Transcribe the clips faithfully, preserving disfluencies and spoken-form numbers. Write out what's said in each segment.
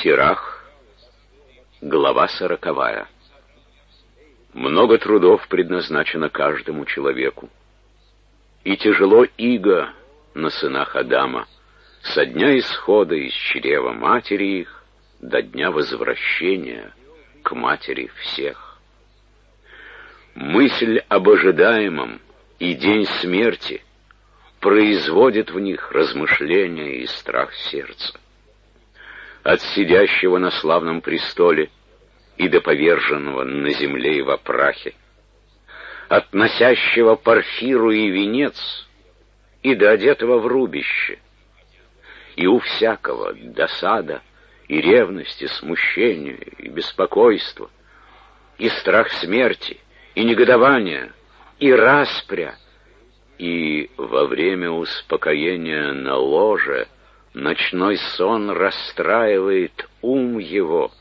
Сирах, глава сороковая. Много трудов предназначено каждому человеку, и тяжело иго на сынах Адама со дня исхода из чрева матери их до дня возвращения к матери всех. Мысль об ожидаемом и день смерти производит в них размышления и страх сердца. От сидящего на славном престоле и до поверженного на земле и во прахе, от носящего парфиру и венец и до одетого в рубище, и у всякого досада и ревность, и смущение, и беспокойство, и страх смерти, и негодование, и распря, и во время успокоения на ложе ночной сон расстраивает ум его.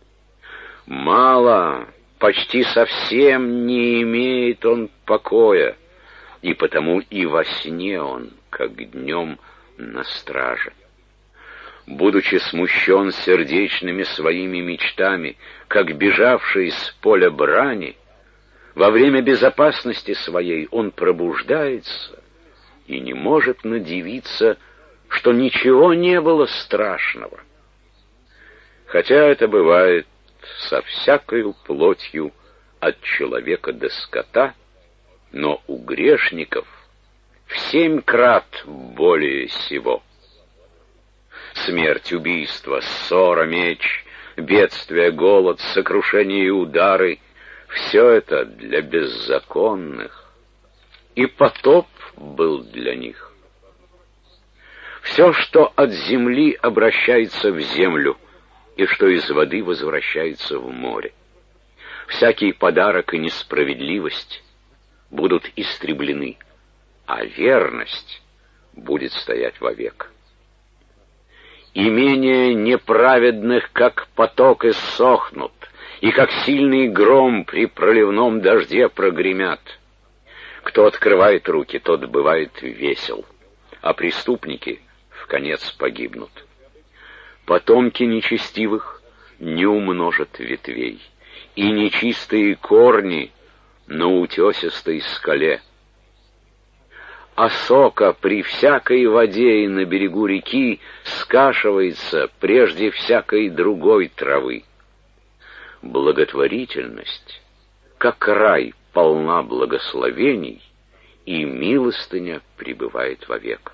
Мало, почти совсем не имеет он покоя, и потому и во сне он, как днем, на страже. Будучи смущен сердечными своими мечтами, как бежавший с поля брани, во время безопасности своей он пробуждается и не может надивиться, что ничего не было страшного. Хотя это бывает со всякою плотью от человека до скота, но у грешников в семь крат более сего. Смерть, убийство, ссора, меч, бедствие, голод, сокрушение и удары — все это для беззаконных, и потоп был для них. Все, что от земли обращается в землю, и что из воды возвращается в море. Всякий подарок и несправедливость будут истреблены, а верность будет стоять вовек. Имения неправедных, как поток, иссохнут, и как сильный гром при проливном дожде прогремят. Кто открывает руки, тот бывает весел, а преступники вконец погибнут. Потомки нечестивых не умножат ветвей, и нечистые корни на утесистой скале. Осока при всякой воде и на берегу реки скашивается прежде всякой другой травы. Благотворительность, как рай, полна благословений, и милостыня пребывает вовек.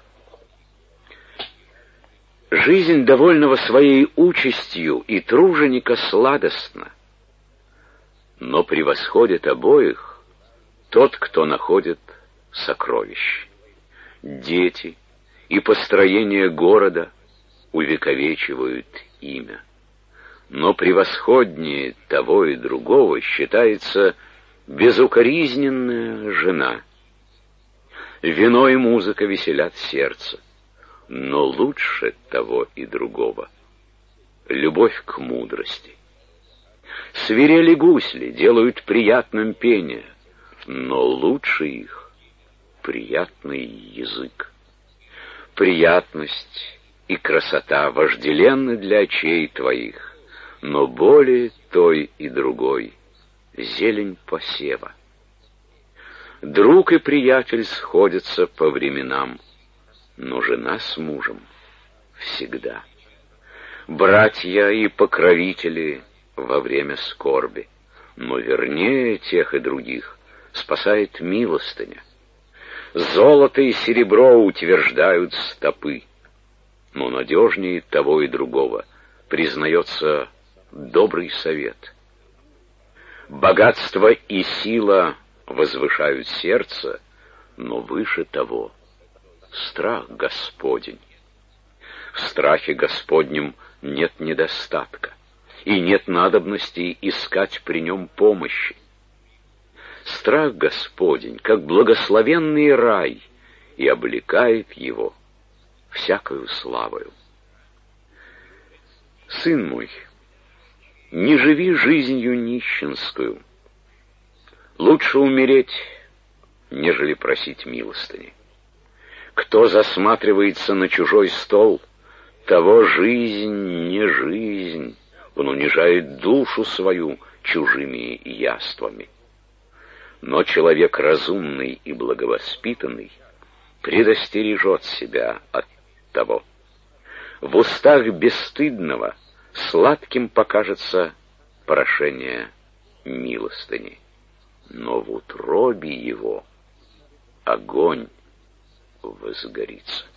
Жизнь довольного своей участью и труженика сладостна, но превосходит обоих тот, кто находит сокровищ. Дети и построение города увековечивают имя, но превосходнее того и другого считается безукоризненная жена. Вино и музыка веселят сердце, но лучше того и другого любовь к мудрости. Свирели гусли делают приятным пение, но лучше их приятный язык. Приятность и красота вожделенны для очей твоих, но более той и другой зелень посева. Друг и приятель сходятся по временам, но жена с мужем всегда. Братья и покровители во время скорби, но вернее тех и других спасает милостыня. Золото и серебро утверждают стопы, но надежнее того и другого признается добрый совет. Богатство и сила возвышают сердце, но выше того страх Господень. В страхе Господнем нет недостатка, и нет надобности искать при нем помощи. Страх Господень, как благословенный рай, и облекает его всякою славою. Сын мой, не живи жизнью нищенскую. Лучше умереть, нежели просить милостыни. Кто засматривается на чужой стол, Оттого жизнь не жизнь, он унижает душу свою чужими яствами. Но человек разумный и благовоспитанный предостережет себя от того. В устах бесстыдного сладким покажется прошение милостыни, но в утробе его огонь возгорится.